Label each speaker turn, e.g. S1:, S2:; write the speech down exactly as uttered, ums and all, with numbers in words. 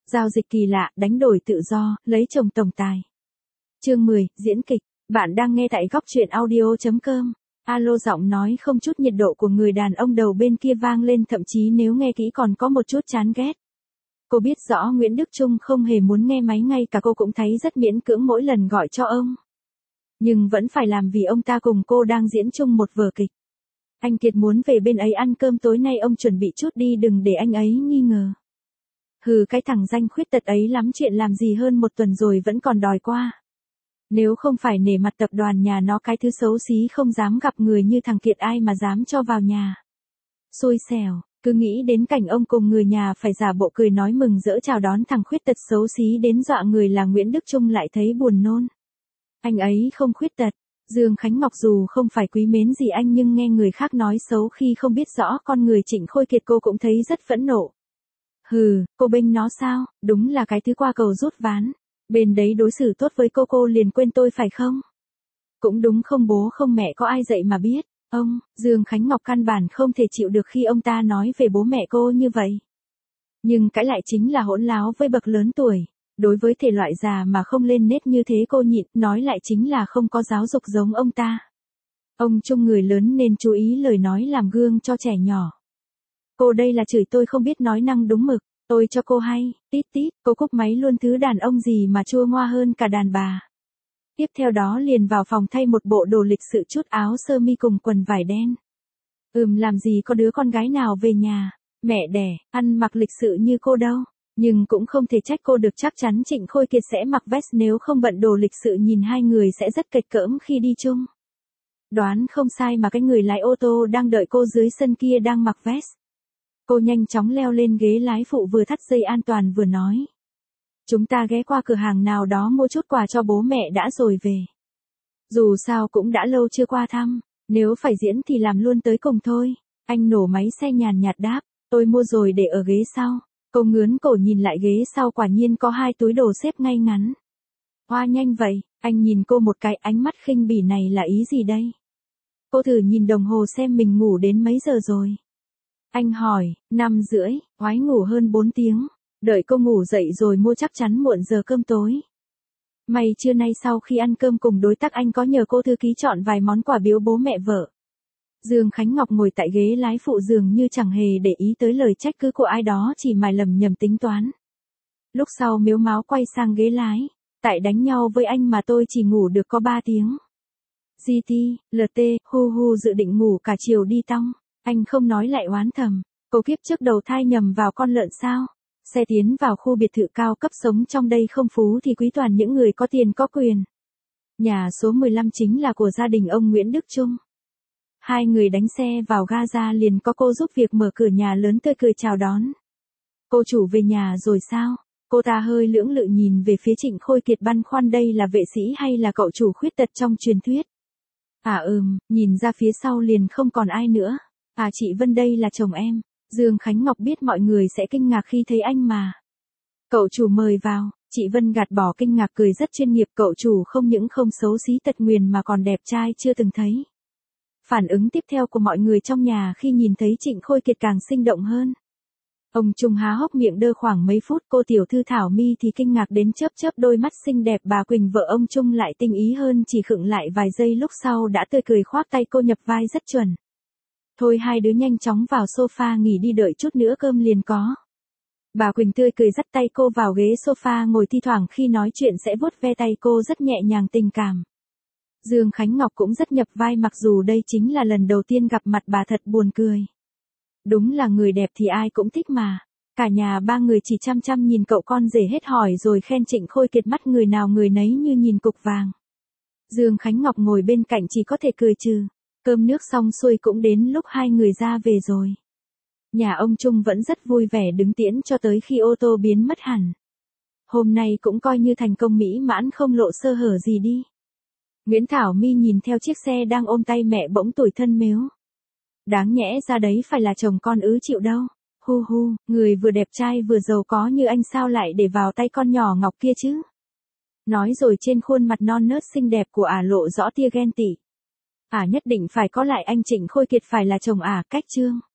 S1: Giao dịch kỳ lạ, đánh đổi tự do, lấy chồng tổng tài. Chương mười, diễn kịch. Bạn đang nghe tại góc truyện audio chấm com. Alo, giọng nói không chút nhiệt độ của người đàn ông đầu bên kia vang lên, thậm chí nếu nghe kỹ còn có một chút chán ghét. Cô biết rõ Nguyễn Đức Chung không hề muốn nghe máy, ngay cả cô cũng thấy rất miễn cưỡng mỗi lần gọi cho ông. Nhưng vẫn phải làm vì ông ta cùng cô đang diễn chung một vở kịch. Anh Kiệt muốn về bên ấy ăn cơm tối nay, ông chuẩn bị chút đi đừng để anh ấy nghi ngờ. Hừ, cái thằng danh khuyết tật ấy lắm chuyện làm gì hơn một tuần rồi vẫn còn đòi qua. Nếu không phải nể mặt tập đoàn nhà nó, cái thứ xấu xí không dám gặp người như thằng Kiệt ai mà dám cho vào nhà. Xui xẻo, cứ nghĩ đến cảnh ông cùng người nhà phải giả bộ cười nói mừng rỡ chào đón thằng khuyết tật xấu xí đến dọa người là Nguyễn Đức Chung lại thấy buồn nôn. Anh ấy không khuyết tật. Dương Khánh Ngọc dù không phải quý mến gì anh nhưng nghe người khác nói xấu khi không biết rõ con người Trịnh Khôi Kiệt cô cũng thấy rất phẫn nộ. Hừ, cô bênh nó sao, đúng là cái thứ qua cầu rút ván. Bên đấy đối xử tốt với cô cô liền quên tôi phải không? Cũng đúng, không bố không mẹ có ai dạy mà biết. Ông, Dương Khánh Ngọc căn bản không thể chịu được khi ông ta nói về bố mẹ cô như vậy. Nhưng cãi lại chính là hỗn láo với bậc lớn tuổi. Đối với thể loại già mà không lên nết như thế cô nhịn, nói lại chính là không có giáo dục giống ông ta. Ông Chung người lớn nên chú ý lời nói làm gương cho trẻ nhỏ. Cô đây là chửi tôi không biết nói năng đúng mực, tôi cho cô hay, tít tít, cô cúp máy luôn, thứ đàn ông gì mà chua ngoa hơn cả đàn bà. Tiếp theo đó liền vào phòng thay một bộ đồ lịch sự, chút áo sơ mi cùng quần vải đen. Ừm, làm gì có đứa con gái nào về nhà mẹ đẻ ăn mặc lịch sự như cô đâu. Nhưng cũng không thể trách cô được, chắc chắn Trịnh Khôi Kiệt sẽ mặc vest, nếu không bận đồ lịch sự nhìn hai người sẽ rất kịch cỡm khi đi chung. Đoán không sai mà cái người lái ô tô đang đợi cô dưới sân kia đang mặc vest. Cô nhanh chóng leo lên ghế lái phụ, vừa thắt dây an toàn vừa nói. Chúng ta ghé qua cửa hàng nào đó mua chút quà cho bố mẹ đã rồi về. Dù sao cũng đã lâu chưa qua thăm, nếu phải diễn thì làm luôn tới cùng thôi. Anh nổ máy xe nhàn nhạt đáp, tôi mua rồi để ở ghế sau. Cô ngướn cổ nhìn lại ghế sau, quả nhiên có hai túi đồ xếp ngay ngắn. Hoa, nhanh vậy, anh nhìn cô một cái, ánh mắt khinh bỉ này là ý gì đây? Cô thử nhìn đồng hồ xem mình ngủ đến mấy giờ rồi. Anh hỏi, năm rưỡi, oái ngủ hơn bốn tiếng. Đợi cô ngủ dậy rồi mua chắc chắn muộn giờ cơm tối. May trưa nay sau khi ăn cơm cùng đối tác anh có nhờ cô thư ký chọn vài món quà biếu bố mẹ vợ. Dương Khánh Ngọc ngồi tại ghế lái phụ dường như chẳng hề để ý tới lời trách cứ của ai đó, chỉ mải lầm nhầm tính toán. Lúc sau mếu máo quay sang ghế lái. Tại đánh nhau với anh mà tôi chỉ ngủ được có ba tiếng. giê tê, lờ tê, hu hu, dự định ngủ cả chiều đi tong. Anh không nói lại oán thầm. Cô kiếp trước đầu thai nhầm vào con lợn sao? Xe tiến vào khu biệt thự cao cấp, sống trong đây không phú thì quý, toàn những người có tiền có quyền. Nhà số mười lăm chính là của gia đình ông Nguyễn Đức Chung. Hai người đánh xe vào ga ra liền có cô giúp việc mở cửa nhà lớn tươi cười chào đón. Cô chủ về nhà rồi sao? Cô ta hơi lưỡng lự nhìn về phía Trịnh Khôi Kiệt, băn khoăn đây là vệ sĩ hay là cậu chủ khuyết tật trong truyền thuyết. À ừm, nhìn ra phía sau liền không còn ai nữa. À, chị Vân đây là chồng em. Dương Khánh Ngọc biết mọi người sẽ kinh ngạc khi thấy anh mà. Cậu chủ mời vào. Chị Vân gạt bỏ kinh ngạc, cười rất chuyên nghiệp. Cậu chủ không những không xấu xí tật nguyền mà còn đẹp trai chưa từng thấy. Phản ứng tiếp theo của mọi người trong nhà khi nhìn thấy Trịnh Khôi Kiệt càng sinh động hơn. Ông Chung há hốc miệng đơ khoảng mấy phút, cô tiểu thư Thảo My thì kinh ngạc đến chớp chớp đôi mắt xinh đẹp, bà Quỳnh vợ ông Chung lại tinh ý hơn, chỉ khựng lại vài giây lúc sau đã tươi cười khoác tay cô nhập vai rất chuẩn. Thôi hai đứa nhanh chóng vào sofa nghỉ đi, đợi chút nữa cơm liền có. Bà Quỳnh tươi cười dắt tay cô vào ghế sofa ngồi, thi thoảng khi nói chuyện sẽ vuốt ve tay cô rất nhẹ nhàng tình cảm. Dương Khánh Ngọc cũng rất nhập vai, mặc dù đây chính là lần đầu tiên gặp mặt, bà thật buồn cười. Đúng là người đẹp thì ai cũng thích mà. Cả nhà ba người chỉ chăm chăm nhìn cậu con rể hết hỏi rồi khen Trịnh Khôi Kiệt, mắt người nào người nấy như nhìn cục vàng. Dương Khánh Ngọc ngồi bên cạnh chỉ có thể cười trừ. Cơm nước xong xuôi cũng đến lúc hai người ra về rồi. Nhà ông Chung vẫn rất vui vẻ đứng tiễn cho tới khi ô tô biến mất hẳn. Hôm nay cũng coi như thành công mỹ mãn, không lộ sơ hở gì đi. Nguyễn Thảo My nhìn theo chiếc xe đang ôm tay mẹ bỗng tủi thân mếu. Đáng nhẽ ra đấy phải là chồng con ứ chịu đâu. Hu hu, người vừa đẹp trai vừa giàu có như anh sao lại để vào tay con nhỏ ngọc kia chứ? Nói rồi trên khuôn mặt non nớt xinh đẹp của ả lộ rõ tia ghen tị. Ả nhất định phải có lại anh Trịnh Khôi Kiệt phải là chồng ả, cách chương.